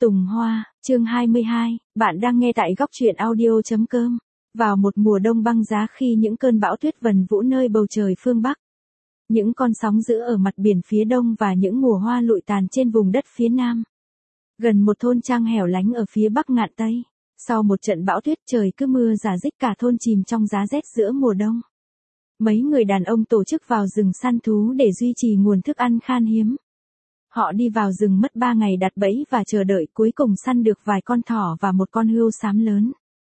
Tùng Hoa, chương 22, bạn đang nghe tại góc truyện audio.com. Vào một mùa đông băng giá khi những cơn bão tuyết vần vũ nơi bầu trời phương Bắc. Những con sóng dữ ở mặt biển phía đông và những mùa hoa lụi tàn trên vùng đất phía nam. Gần một thôn trang hẻo lánh ở phía bắc ngạn Tây. Sau một trận bão tuyết trời cứ mưa rả rích cả thôn chìm trong giá rét giữa mùa đông. Mấy người đàn ông tổ chức vào rừng săn thú để duy trì nguồn thức ăn khan hiếm. Họ đi vào rừng mất 3 ngày đặt bẫy và chờ đợi cuối cùng săn được vài con thỏ và một con hươu xám lớn.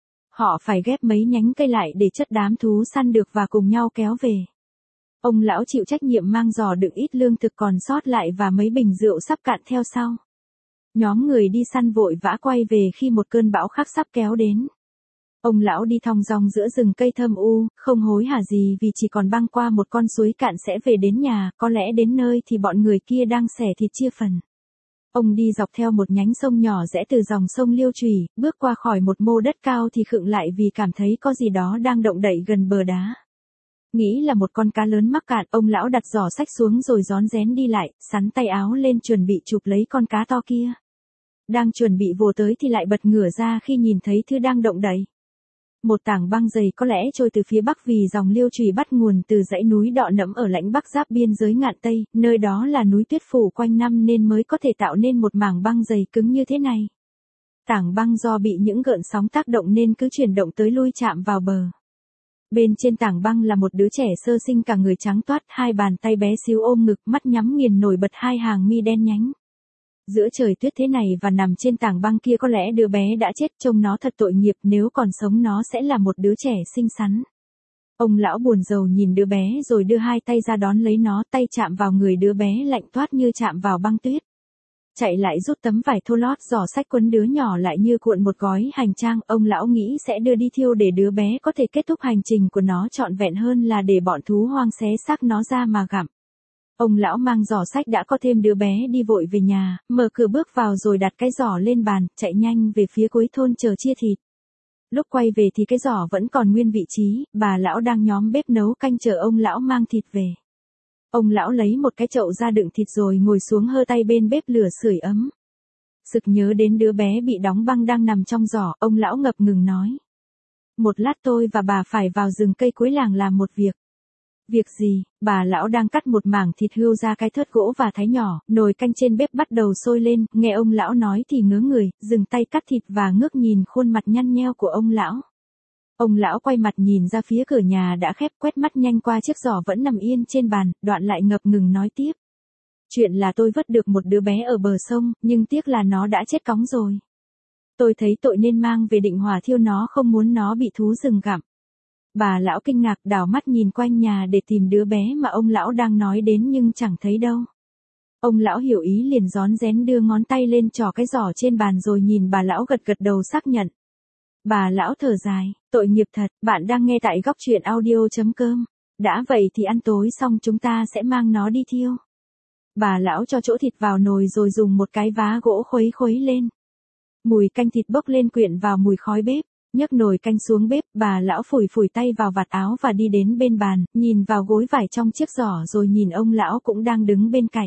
Họ phải ghép mấy nhánh cây lại để chất đám thú săn được và cùng nhau kéo về. Ông lão chịu trách nhiệm mang giỏ đựng ít lương thực còn sót lại và mấy bình rượu sắp cạn theo sau. Nhóm người đi săn vội vã quay về khi một cơn bão khác sắp kéo đến. Ông lão đi thong dong giữa rừng cây thâm u, không hối hả gì vì chỉ còn băng qua một con suối cạn sẽ về đến nhà, có lẽ đến nơi thì bọn người kia đang xẻ thịt chia phần. Ông đi dọc theo một nhánh sông nhỏ rẽ từ dòng sông Liêu Chùy, bước qua khỏi một mô đất cao thì khựng lại vì cảm thấy có gì đó đang động đậy gần bờ đá. Nghĩ là một con cá lớn mắc cạn, ông lão đặt giỏ xách xuống rồi rón rén đi lại, xắn tay áo lên chuẩn bị chụp lấy con cá to kia. Đang chuẩn bị vồ tới thì lại bật ngửa ra khi nhìn thấy thứ đang động đậy. Một tảng băng dày có lẽ trôi từ phía bắc vì dòng Liêu Chùy bắt nguồn từ dãy núi Đọ Nẫm ở lãnh bắc giáp biên giới ngạn Tây, nơi đó là núi tuyết phủ quanh năm nên mới có thể tạo nên một mảng băng dày cứng như thế này. Tảng băng do bị những gợn sóng tác động nên cứ chuyển động tới lui chạm vào bờ. Bên trên tảng băng là một đứa trẻ sơ sinh cả người trắng toát, hai bàn tay bé xíu ôm ngực, mắt nhắm nghiền nổi bật hai hàng mi đen nhánh. Giữa trời tuyết thế này và nằm trên tảng băng kia có lẽ đứa bé đã chết, trông nó thật tội nghiệp, nếu còn sống nó sẽ là một đứa trẻ xinh xắn. Ông lão buồn rầu nhìn đứa bé rồi đưa hai tay ra đón lấy nó, tay chạm vào người đứa bé lạnh toát như chạm vào băng tuyết. Chạy lại rút tấm vải thô lót giỏ xách quấn đứa nhỏ lại như cuộn một gói hành trang, ông lão nghĩ sẽ đưa đi thiêu để đứa bé có thể kết thúc hành trình của nó trọn vẹn hơn là để bọn thú hoang xé xác nó ra mà gặm. Ông lão mang giỏ sách đã có thêm đứa bé đi vội về nhà, mở cửa bước vào rồi đặt cái giỏ lên bàn, chạy nhanh về phía cuối thôn chờ chia thịt. Lúc quay về thì cái giỏ vẫn còn nguyên vị trí, bà lão đang nhóm bếp nấu canh chờ ông lão mang thịt về. Ông lão lấy một cái chậu ra đựng thịt rồi ngồi xuống hơ tay bên bếp lửa sưởi ấm. Sực nhớ đến đứa bé bị đóng băng đang nằm trong giỏ, ông lão ngập ngừng nói. Một lát tôi và bà phải vào rừng cây cuối làng làm một việc. Việc gì? Bà lão đang cắt một mảng thịt hươu ra cái thớt gỗ và thái nhỏ, nồi canh trên bếp bắt đầu sôi lên, nghe ông lão nói thì ngớ người, dừng tay cắt thịt và ngước nhìn khuôn mặt nhăn nheo của ông lão. Ông lão quay mặt nhìn ra phía cửa nhà đã khép, quét mắt nhanh qua chiếc giỏ vẫn nằm yên trên bàn, đoạn lại ngập ngừng nói tiếp. Chuyện là tôi vớt được một đứa bé ở bờ sông, nhưng tiếc là nó đã chết cóng rồi. Tôi thấy tội nên mang về định hỏa thiêu nó, không muốn nó bị thú rừng gặm. Bà lão kinh ngạc đảo mắt nhìn quanh nhà để tìm đứa bé mà ông lão đang nói đến nhưng chẳng thấy đâu. Ông lão hiểu ý liền rón rén đưa ngón tay lên trỏ cái giỏ trên bàn rồi nhìn bà lão gật gật đầu xác nhận. Bà lão thở dài, tội nghiệp thật, bạn đang nghe tại góc truyện audio.com. Đã vậy thì ăn tối xong chúng ta sẽ mang nó đi thiêu. Bà lão cho chỗ thịt vào nồi rồi dùng một cái vá gỗ khuấy khuấy lên. Mùi canh thịt bốc lên quyện vào mùi khói bếp. Nhấc nồi canh xuống bếp, bà lão phủi phủi tay vào vạt áo và đi đến bên bàn, nhìn vào gối vải trong chiếc giỏ rồi nhìn ông lão cũng đang đứng bên cạnh.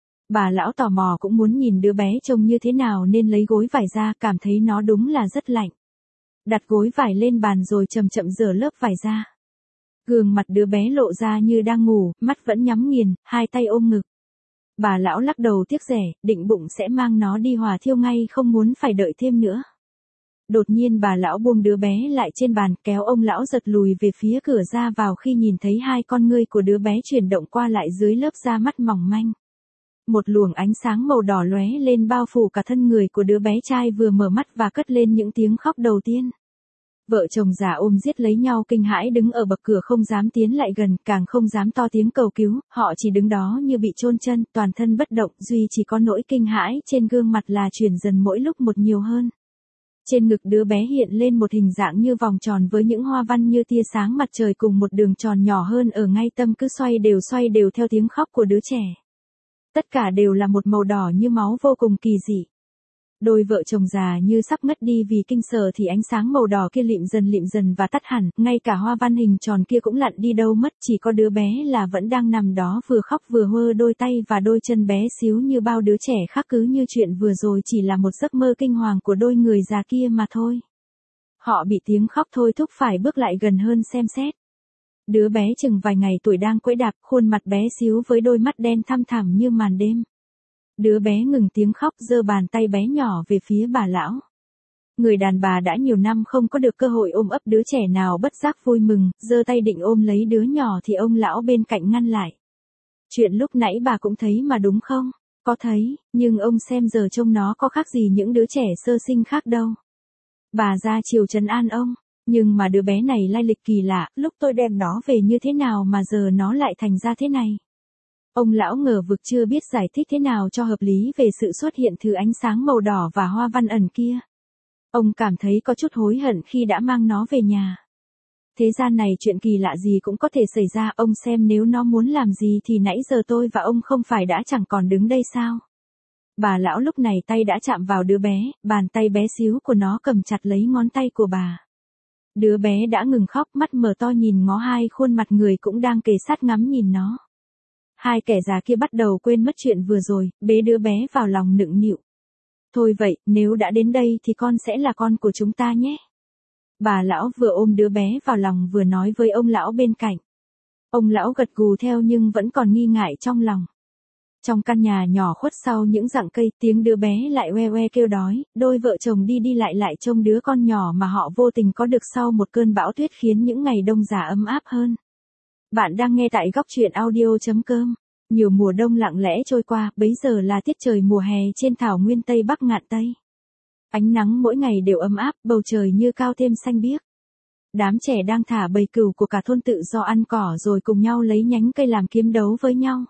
Bà lão tò mò cũng muốn nhìn đứa bé trông như thế nào nên lấy gối vải ra, cảm thấy nó đúng là rất lạnh. Đặt gối vải lên bàn rồi chậm chậm rửa lớp vải ra. Gương mặt đứa bé lộ ra như đang ngủ, mắt vẫn nhắm nghiền, hai tay ôm ngực. Bà lão lắc đầu tiếc rẻ, định bụng sẽ mang nó đi hỏa thiêu ngay, không muốn phải đợi thêm nữa. Đột nhiên bà lão buông đứa bé lại trên bàn, kéo ông lão giật lùi về phía cửa ra vào khi nhìn thấy hai con ngươi của đứa bé chuyển động qua lại dưới lớp da mắt mỏng manh. Một luồng ánh sáng màu đỏ lóe lên bao phủ cả thân người của đứa bé trai vừa mở mắt và cất lên những tiếng khóc đầu tiên. Vợ chồng già ôm giết lấy nhau kinh hãi đứng ở bậc cửa không dám tiến lại gần, càng không dám to tiếng cầu cứu, họ chỉ đứng đó như bị chôn chân, toàn thân bất động, duy chỉ có nỗi kinh hãi trên gương mặt là chuyển dần mỗi lúc một nhiều hơn. Trên ngực đứa bé hiện lên một hình dạng như vòng tròn với những hoa văn như tia sáng mặt trời cùng một đường tròn nhỏ hơn ở ngay tâm cứ xoay đều theo tiếng khóc của đứa trẻ. Tất cả đều là một màu đỏ như máu vô cùng kỳ dị. Đôi vợ chồng già như sắp ngất đi vì kinh sợ thì ánh sáng màu đỏ kia lịm dần và tắt hẳn, ngay cả hoa văn hình tròn kia cũng lặn đi đâu mất, chỉ có đứa bé là vẫn đang nằm đó vừa khóc vừa hơ đôi tay và đôi chân bé xíu như bao đứa trẻ khác, cứ như chuyện vừa rồi chỉ là một giấc mơ kinh hoàng của đôi người già kia mà thôi. Họ bị tiếng khóc thôi thúc phải bước lại gần hơn xem xét. Đứa bé chừng vài ngày tuổi đang quẫy đạp, khuôn mặt bé xíu với đôi mắt đen thăm thẳm như màn đêm. Đứa bé ngừng tiếng khóc, giơ bàn tay bé nhỏ về phía bà lão. Người đàn bà đã nhiều năm không có được cơ hội ôm ấp đứa trẻ nào bất giác vui mừng, giơ tay định ôm lấy đứa nhỏ thì ông lão bên cạnh ngăn lại. Chuyện lúc nãy bà cũng thấy mà đúng không? Có thấy, nhưng ông xem giờ trông nó có khác gì những đứa trẻ sơ sinh khác đâu. Bà ra chiều trấn an ông, nhưng mà đứa bé này lai lịch kỳ lạ, lúc tôi đem nó về như thế nào mà giờ nó lại thành ra thế này. Ông lão ngờ vực chưa biết giải thích thế nào cho hợp lý về sự xuất hiện thứ ánh sáng màu đỏ và hoa văn ẩn kia. Ông cảm thấy có chút hối hận khi đã mang nó về nhà. Thế gian này chuyện kỳ lạ gì cũng có thể xảy ra, ông xem nếu nó muốn làm gì thì nãy giờ tôi và ông không phải đã chẳng còn đứng đây sao? Bà lão lúc này tay đã chạm vào đứa bé, bàn tay bé xíu của nó cầm chặt lấy ngón tay của bà. Đứa bé đã ngừng khóc, mắt mở to nhìn ngó hai khuôn mặt người cũng đang kề sát ngắm nhìn nó. Hai kẻ già kia bắt đầu quên mất chuyện vừa rồi, bế đứa bé vào lòng nựng nịu. Thôi vậy, nếu đã đến đây thì con sẽ là con của chúng ta nhé. Bà lão vừa ôm đứa bé vào lòng vừa nói với ông lão bên cạnh. Ông lão gật gù theo nhưng vẫn còn nghi ngại trong lòng. Trong căn nhà nhỏ khuất sau những rặng cây, tiếng đứa bé lại oe oe kêu đói, đôi vợ chồng đi đi lại trông đứa con nhỏ mà họ vô tình có được sau một cơn bão tuyết khiến những ngày đông già ấm áp hơn. Bạn đang nghe tại góc truyện audio.com. Nhiều mùa đông lặng lẽ trôi qua, bấy giờ là tiết trời mùa hè trên thảo nguyên Tây Bắc ngạn Tây. Ánh nắng mỗi ngày đều ấm áp, bầu trời như cao thêm xanh biếc. Đám trẻ đang thả bầy cừu của cả thôn tự do ăn cỏ rồi cùng nhau lấy nhánh cây làm kiếm đấu với nhau.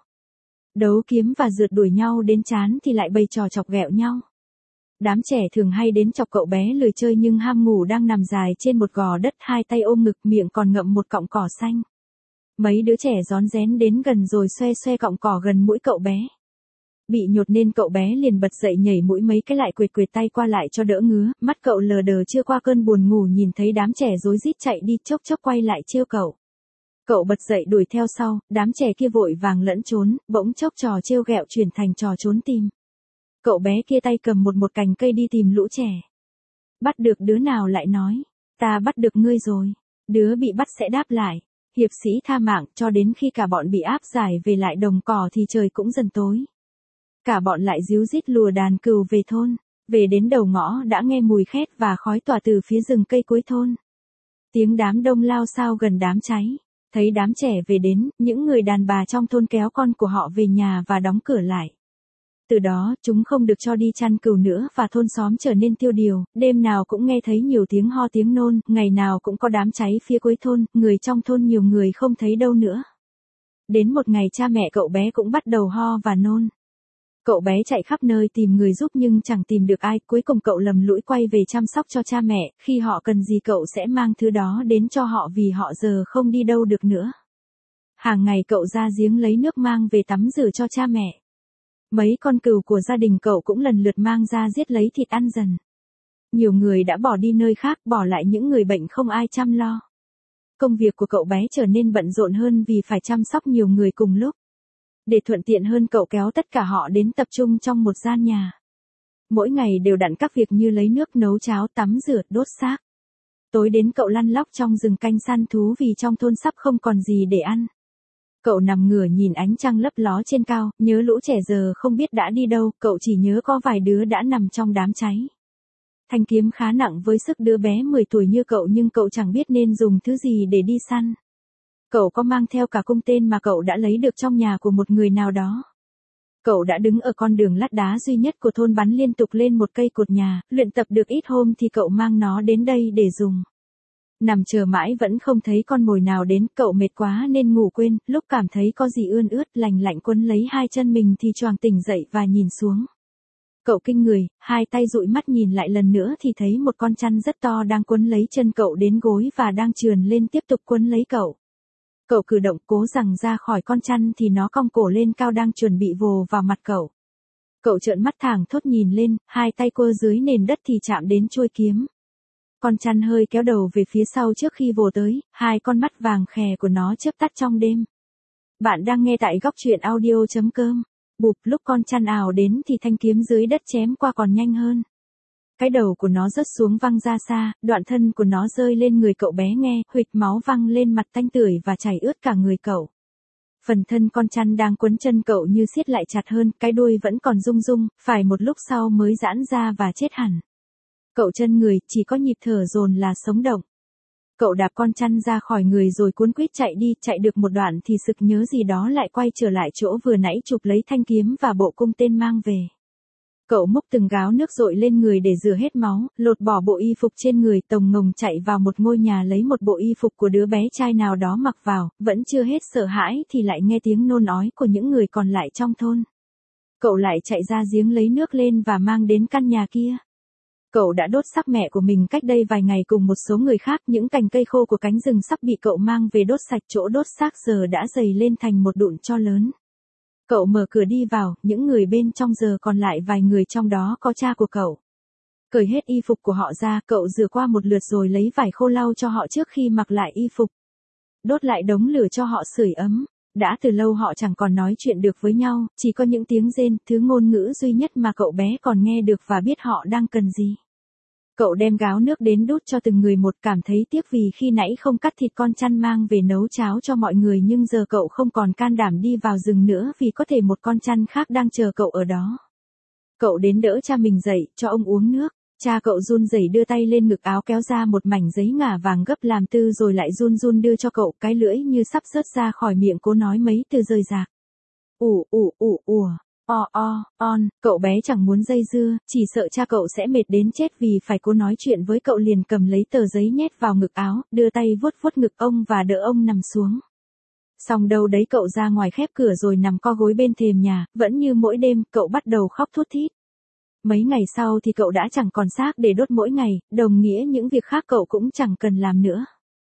Đấu kiếm và rượt đuổi nhau đến chán thì lại bày trò chọc ghẹo nhau. Đám trẻ thường hay đến chọc cậu bé lười chơi nhưng ham ngủ đang nằm dài trên một gò đất, hai tay ôm ngực, miệng còn ngậm một cọng cỏ xanh. Mấy đứa trẻ rón rén đến gần rồi xoe xoe cọng cỏ gần mũi cậu bé. Bị nhột nên cậu bé liền bật dậy nhảy mũi mấy cái lại quệt quệt tay qua lại cho đỡ ngứa, mắt cậu lờ đờ chưa qua cơn buồn ngủ nhìn thấy đám trẻ rối rít chạy đi chốc chốc quay lại trêu cậu. Cậu bật dậy đuổi theo sau, đám trẻ kia vội vàng lẫn trốn, bỗng chốc trò trêu ghẹo chuyển thành trò trốn tìm. Cậu bé kia tay cầm một cành cây đi tìm lũ trẻ. Bắt được đứa nào lại nói, ta bắt được ngươi rồi. Đứa bị bắt sẽ đáp lại, hiệp sĩ tha mạng, cho đến khi cả bọn bị áp giải về lại đồng cỏ thì trời cũng dần tối. Cả bọn lại ríu rít lùa đàn cừu về thôn, về đến đầu ngõ đã nghe mùi khét và khói tỏa từ phía rừng cây cuối thôn. Tiếng đám đông lao xao gần đám cháy, thấy đám trẻ về đến, những người đàn bà trong thôn kéo con của họ về nhà và đóng cửa lại. Từ đó, chúng không được cho đi chăn cừu nữa và thôn xóm trở nên tiêu điều, đêm nào cũng nghe thấy nhiều tiếng ho tiếng nôn, ngày nào cũng có đám cháy phía cuối thôn, người trong thôn nhiều người không thấy đâu nữa. Đến một ngày cha mẹ cậu bé cũng bắt đầu ho và nôn. Cậu bé chạy khắp nơi tìm người giúp nhưng chẳng tìm được ai, cuối cùng cậu lầm lũi quay về chăm sóc cho cha mẹ, khi họ cần gì cậu sẽ mang thứ đó đến cho họ vì họ giờ không đi đâu được nữa. Hàng ngày cậu ra giếng lấy nước mang về tắm rửa cho cha mẹ. Mấy con cừu của gia đình cậu cũng lần lượt mang ra giết lấy thịt ăn dần. Nhiều người đã bỏ đi nơi khác, bỏ lại những người bệnh không ai chăm lo. Công việc của cậu bé trở nên bận rộn hơn vì phải chăm sóc nhiều người cùng lúc. Để thuận tiện hơn cậu kéo tất cả họ đến tập trung trong một gian nhà. Mỗi ngày đều đặn các việc như lấy nước nấu cháo, tắm rửa, đốt xác. Tối đến cậu lăn lóc trong rừng canh săn thú vì trong thôn sắp không còn gì để ăn. Cậu nằm ngửa nhìn ánh trăng lấp ló trên cao, nhớ lũ trẻ giờ không biết đã đi đâu, cậu chỉ nhớ có vài đứa đã nằm trong đám cháy. Thanh kiếm khá nặng với sức đứa bé 10 tuổi như cậu nhưng cậu chẳng biết nên dùng thứ gì để đi săn. Cậu có mang theo cả cung tên mà cậu đã lấy được trong nhà của một người nào đó. Cậu đã đứng ở con đường lát đá duy nhất của thôn bắn liên tục lên một cây cột nhà, luyện tập được ít hôm thì cậu mang nó đến đây để dùng. Nằm chờ mãi vẫn không thấy con mồi nào đến, cậu mệt quá nên ngủ quên, lúc cảm thấy có gì ươn ướt lành lạnh quấn lấy hai chân mình thì choàng tỉnh dậy và nhìn xuống. Cậu kinh người, hai tay dụi mắt nhìn lại lần nữa thì thấy một con chăn rất to đang quấn lấy chân cậu đến gối và đang trườn lên tiếp tục quấn lấy cậu. Cậu cử động cố rằng ra khỏi con chăn thì nó cong cổ lên cao đang chuẩn bị vồ vào mặt cậu. Cậu trợn mắt thẳng thốt nhìn lên, hai tay quơ dưới nền đất thì chạm đến chuôi kiếm. Con chăn hơi kéo đầu về phía sau trước khi vồ tới, hai con mắt vàng khè của nó chớp tắt trong đêm. Bạn đang nghe tại góc truyện audio.com. Bụp, lúc con chăn ào đến thì thanh kiếm dưới đất chém qua còn nhanh hơn. Cái đầu của nó rớt xuống văng ra xa, đoạn thân của nó rơi lên người cậu bé nghe, huỵch máu văng lên mặt tanh tưởi và chảy ướt cả người cậu. Phần thân con chăn đang quấn chân cậu như siết lại chặt hơn, cái đuôi vẫn còn rung rung, phải một lúc sau mới giãn ra và chết hẳn. Cậu chân người, chỉ có nhịp thở dồn là sống động. Cậu đạp con chăn ra khỏi người rồi cuốn quýt chạy đi, chạy được một đoạn thì sực nhớ gì đó lại quay trở lại chỗ vừa nãy chụp lấy thanh kiếm và bộ cung tên mang về. Cậu múc từng gáo nước dội lên người để rửa hết máu, lột bỏ bộ y phục trên người, tồng ngồng chạy vào một ngôi nhà lấy một bộ y phục của đứa bé trai nào đó mặc vào, vẫn chưa hết sợ hãi thì lại nghe tiếng nôn ói của những người còn lại trong thôn. Cậu lại chạy ra giếng lấy nước lên và mang đến căn nhà kia. Cậu đã đốt xác mẹ của mình cách đây vài ngày cùng một số người khác, những cành cây khô của cánh rừng sắp bị cậu mang về đốt sạch, chỗ đốt xác giờ đã dày lên thành một đụn tro lớn. Cậu mở cửa đi vào, những người bên trong giờ còn lại vài người trong đó có cha của cậu. Cởi hết y phục của họ ra, cậu rửa qua một lượt rồi lấy vải khô lau cho họ trước khi mặc lại y phục. Đốt lại đống lửa cho họ sưởi ấm. Đã từ lâu họ chẳng còn nói chuyện được với nhau, chỉ có những tiếng rên, thứ ngôn ngữ duy nhất mà cậu bé còn nghe được và biết họ đang cần gì. Cậu đem gáo nước đến đút cho từng người một, cảm thấy tiếc vì khi nãy không cắt thịt con chăn mang về nấu cháo cho mọi người, nhưng giờ cậu không còn can đảm đi vào rừng nữa vì có thể một con chăn khác đang chờ cậu ở đó. Cậu đến đỡ cha mình dậy, cho ông uống nước. Cha cậu run rẩy đưa tay lên ngực áo kéo ra một mảnh giấy ngả vàng gấp làm tư rồi lại run run đưa cho cậu, cái lưỡi như sắp rớt ra khỏi miệng cố nói mấy từ rời rạc. Cậu bé chẳng muốn dây dưa, chỉ sợ cha cậu sẽ mệt đến chết vì phải cố nói chuyện với cậu, liền cầm lấy tờ giấy nhét vào ngực áo, đưa tay vuốt vuốt ngực ông và đỡ ông nằm xuống. Xong đâu đấy cậu ra ngoài khép cửa rồi nằm co gối bên thềm nhà, vẫn như mỗi đêm, cậu bắt đầu khóc thút thít. Mấy ngày sau thì cậu đã chẳng còn xác để đốt mỗi ngày, đồng nghĩa những việc khác cậu cũng chẳng cần làm nữa.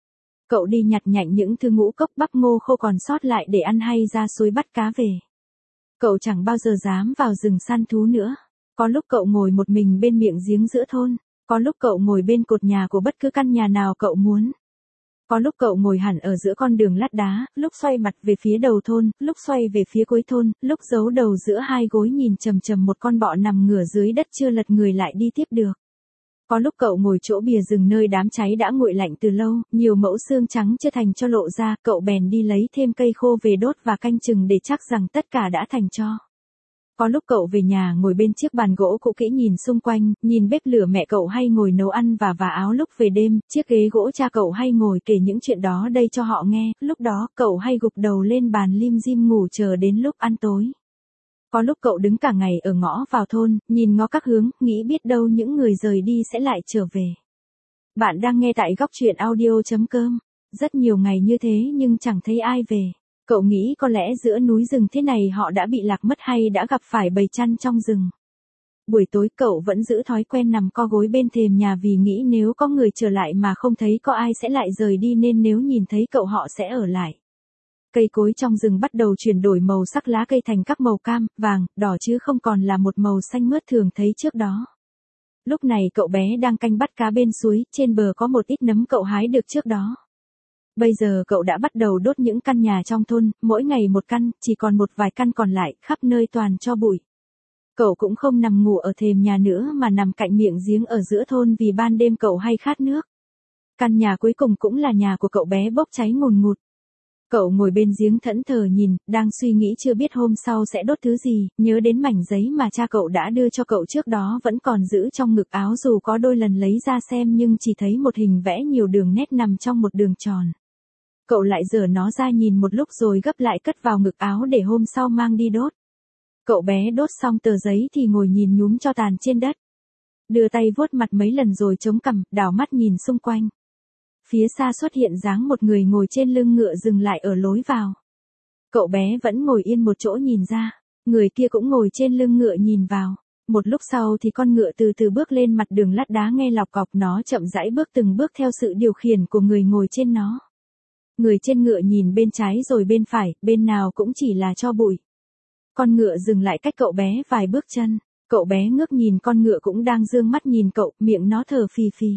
Cậu đi nhặt nhạnh những thứ ngũ cốc bắp ngô khô còn sót lại để ăn hay ra suối bắt cá về. Cậu chẳng bao giờ dám vào rừng săn thú nữa. Có lúc cậu ngồi một mình bên miệng giếng giữa thôn, có lúc cậu ngồi bên cột nhà của bất cứ căn nhà nào cậu muốn. Có lúc cậu ngồi hẳn ở giữa con đường lát đá, lúc xoay mặt về phía đầu thôn, lúc xoay về phía cuối thôn, lúc giấu đầu giữa hai gối nhìn chằm chằm một con bọ nằm ngửa dưới đất chưa lật người lại đi tiếp được. Có lúc cậu ngồi chỗ bìa rừng nơi đám cháy đã nguội lạnh từ lâu, nhiều mẩu xương trắng chưa thành cho lộ ra, cậu bèn đi lấy thêm cây khô về đốt và canh chừng để chắc rằng tất cả đã thành tro. Có lúc cậu về nhà ngồi bên chiếc bàn gỗ cũ kỹ nhìn xung quanh, nhìn bếp lửa mẹ cậu hay ngồi nấu ăn và vá áo lúc về đêm, chiếc ghế gỗ cha cậu hay ngồi kể những chuyện đó đây cho họ nghe, lúc đó cậu hay gục đầu lên bàn lim dim ngủ chờ đến lúc ăn tối. Có lúc cậu đứng cả ngày ở ngõ vào thôn, nhìn ngó các hướng, nghĩ biết đâu những người rời đi sẽ lại trở về. Bạn đang nghe tại góc truyện audio.com. Rất nhiều ngày như thế nhưng chẳng thấy ai về. Cậu nghĩ có lẽ giữa núi rừng thế này họ đã bị lạc mất hay đã gặp phải bầy chăn trong rừng. Buổi tối cậu vẫn giữ thói quen nằm co gối bên thềm nhà vì nghĩ nếu có người trở lại mà không thấy có ai sẽ lại rời đi, nên nếu nhìn thấy cậu họ sẽ ở lại. Cây cối trong rừng bắt đầu chuyển đổi màu sắc, lá cây thành các màu cam, vàng, đỏ chứ không còn là một màu xanh mướt thường thấy trước đó. Lúc này cậu bé đang canh bắt cá bên suối, trên bờ có một ít nấm cậu hái được trước đó. Bây giờ cậu đã bắt đầu đốt những căn nhà trong thôn, mỗi ngày một căn, chỉ còn một vài căn còn lại, khắp nơi toàn tro bụi. Cậu cũng không nằm ngủ ở thềm nhà nữa mà nằm cạnh miệng giếng ở giữa thôn vì ban đêm cậu hay khát nước. Căn nhà cuối cùng cũng là nhà của cậu bé bốc cháy ngùn ngụt. Cậu ngồi bên giếng thẫn thờ nhìn, đang suy nghĩ chưa biết hôm sau sẽ đốt thứ gì, nhớ đến mảnh giấy mà cha cậu đã đưa cho cậu trước đó vẫn còn giữ trong ngực áo, dù có đôi lần lấy ra xem nhưng chỉ thấy một hình vẽ nhiều đường nét nằm trong một đường tròn. Cậu lại giở nó ra nhìn một lúc rồi gấp lại cất vào ngực áo để hôm sau mang đi đốt. Cậu bé đốt xong tờ giấy thì ngồi nhìn nhúm tro tàn trên đất. Đưa tay vuốt mặt mấy lần rồi chống cằm, đảo mắt nhìn xung quanh. Phía xa xuất hiện dáng một người ngồi trên lưng ngựa dừng lại ở lối vào. Cậu bé vẫn ngồi yên một chỗ nhìn ra, người kia cũng ngồi trên lưng ngựa nhìn vào. Một lúc sau thì con ngựa từ từ bước lên mặt đường lát đá nghe lọc cọc, nó chậm rãi bước từng bước theo sự điều khiển của người ngồi trên nó. Người trên ngựa nhìn bên trái rồi bên phải, bên nào cũng chỉ là tro bụi. Con ngựa dừng lại cách cậu bé vài bước chân. Cậu bé ngước nhìn con ngựa cũng đang dương mắt nhìn cậu, miệng nó thở phì phì.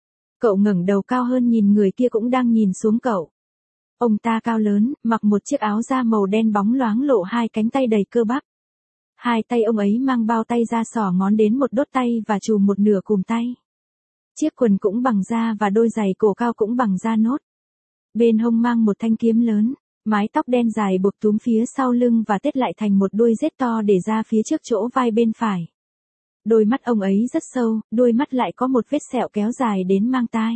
Cậu ngẩng đầu cao hơn nhìn người kia cũng đang nhìn xuống cậu. Ông ta cao lớn, mặc một chiếc áo da màu đen bóng loáng lộ hai cánh tay đầy cơ bắp. Hai tay ông ấy mang bao tay da xỏ ngón đến một đốt tay và chùm một nửa cùm tay. Chiếc quần cũng bằng da và đôi giày cổ cao cũng bằng da nốt. Bên hông mang một thanh kiếm lớn, mái tóc đen dài buộc túm phía sau lưng và tết lại thành một đuôi rết to để ra phía trước chỗ vai bên phải. Đôi mắt ông ấy rất sâu, đuôi mắt lại có một vết sẹo kéo dài đến mang tai.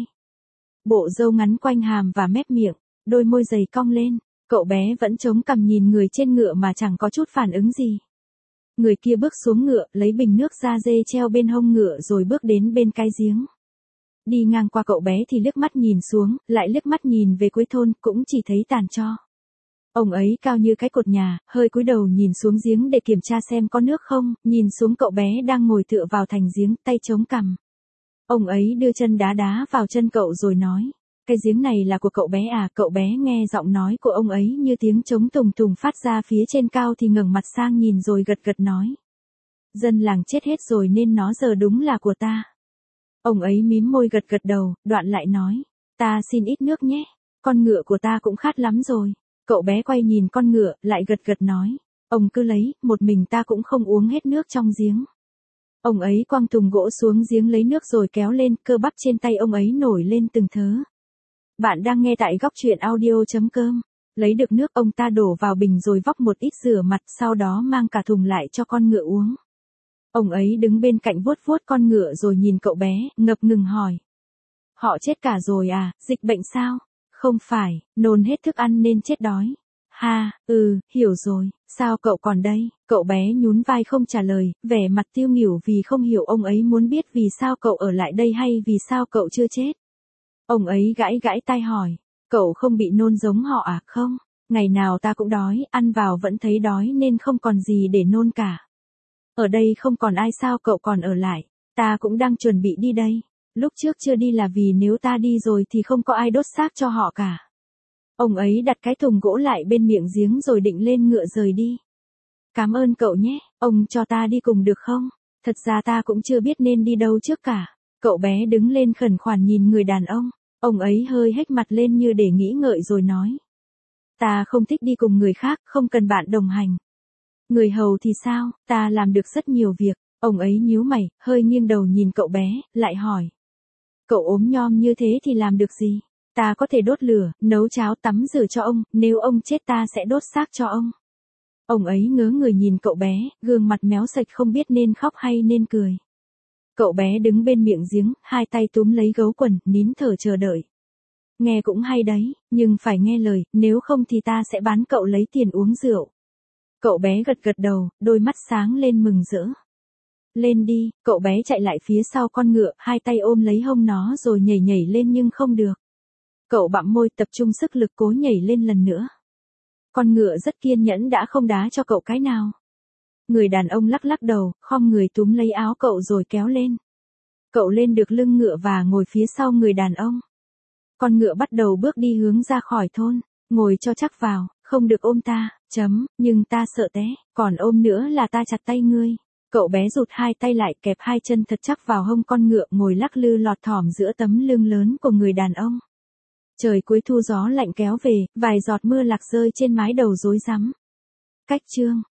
Bộ râu ngắn quanh hàm và mép miệng, đôi môi dày cong lên, cậu bé vẫn chống cằm nhìn người trên ngựa mà chẳng có chút phản ứng gì. Người kia bước xuống ngựa, lấy bình nước da dê treo bên hông ngựa rồi bước đến bên cái giếng. Đi ngang qua cậu bé thì liếc mắt nhìn xuống, lại liếc mắt nhìn về cuối thôn, cũng chỉ thấy tàn tro. Ông ấy cao như cái cột nhà, hơi cúi đầu nhìn xuống giếng để kiểm tra xem có nước không, nhìn xuống cậu bé đang ngồi tựa vào thành giếng, tay chống cằm. Ông ấy đưa chân đá đá vào chân cậu rồi nói, cái giếng này là của cậu bé à? Cậu bé nghe giọng nói của ông ấy như tiếng trống tùng tùng phát ra phía trên cao thì ngẩng mặt sang nhìn rồi gật gật nói. Dân làng chết hết rồi nên nó giờ đúng là của ta. Ông ấy mím môi gật gật đầu, đoạn lại nói, ta xin ít nước nhé, con ngựa của ta cũng khát lắm rồi. Cậu bé quay nhìn con ngựa, lại gật gật nói, ông cứ lấy, một mình ta cũng không uống hết nước trong giếng. Ông ấy quăng thùng gỗ xuống giếng lấy nước rồi kéo lên, cơ bắp trên tay ông ấy nổi lên từng thớ. Bạn đang nghe tại góc truyện audio.com. Lấy được nước ông ta đổ vào bình rồi vóc một ít rửa mặt, sau đó mang cả thùng lại cho con ngựa uống. Ông ấy đứng bên cạnh vuốt vuốt con ngựa rồi nhìn cậu bé, ngập ngừng hỏi. Họ chết cả rồi à, dịch bệnh sao? Không phải, nôn hết thức ăn nên chết đói. Ha, hiểu rồi, sao cậu còn đây? Cậu bé nhún vai không trả lời, vẻ mặt tiêu nghỉu vì không hiểu ông ấy muốn biết vì sao cậu ở lại đây hay vì sao cậu chưa chết. Ông ấy gãi gãi tai hỏi, cậu không bị nôn giống họ à? Không, ngày nào ta cũng đói, ăn vào vẫn thấy đói nên không còn gì để nôn cả. Ở đây không còn ai sao cậu còn ở lại, ta cũng đang chuẩn bị đi đây. Lúc trước chưa đi là vì nếu ta đi rồi thì không có ai đốt xác cho họ cả. Ông ấy đặt cái thùng gỗ lại bên miệng giếng rồi định lên ngựa rời đi. Cảm ơn cậu nhé, ông cho ta đi cùng được không? Thật ra ta cũng chưa biết nên đi đâu trước cả. Cậu bé đứng lên khẩn khoản nhìn người đàn ông ấy hơi hếch mặt lên như để nghĩ ngợi rồi nói. Ta không thích đi cùng người khác, không cần bạn đồng hành. Người hầu thì sao, ta làm được rất nhiều việc. Ông ấy nhíu mày, hơi nghiêng đầu nhìn cậu bé, lại hỏi. Cậu ốm nhom như thế thì làm được gì? Ta có thể đốt lửa, nấu cháo tắm rửa cho ông, nếu ông chết ta sẽ đốt xác cho ông. Ông ấy ngớ người nhìn cậu bé, gương mặt méo sạch không biết nên khóc hay nên cười. Cậu bé đứng bên miệng giếng, hai tay túm lấy gấu quần, nín thở chờ đợi. Nghe cũng hay đấy, nhưng phải nghe lời, nếu không thì ta sẽ bán cậu lấy tiền uống rượu. Cậu bé gật gật đầu, đôi mắt sáng lên mừng rỡ. Lên đi, cậu bé chạy lại phía sau con ngựa, hai tay ôm lấy hông nó rồi nhảy nhảy lên nhưng không được. Cậu bặm môi tập trung sức lực cố nhảy lên lần nữa. Con ngựa rất kiên nhẫn đã không đá cho cậu cái nào. Người đàn ông lắc lắc đầu, khom người túm lấy áo cậu rồi kéo lên. Cậu lên được lưng ngựa và ngồi phía sau người đàn ông. Con ngựa bắt đầu bước đi hướng ra khỏi thôn, ngồi cho chắc vào, không được ôm ta, nhưng ta sợ té, còn ôm nữa là ta chặt tay ngươi. Cậu bé rụt hai tay lại kẹp hai chân thật chắc vào hông con ngựa ngồi lắc lư lọt thỏm giữa tấm lưng lớn của người đàn ông. Trời cuối thu gió lạnh kéo về, vài giọt mưa lạc rơi trên mái đầu rối rắm. Cách chương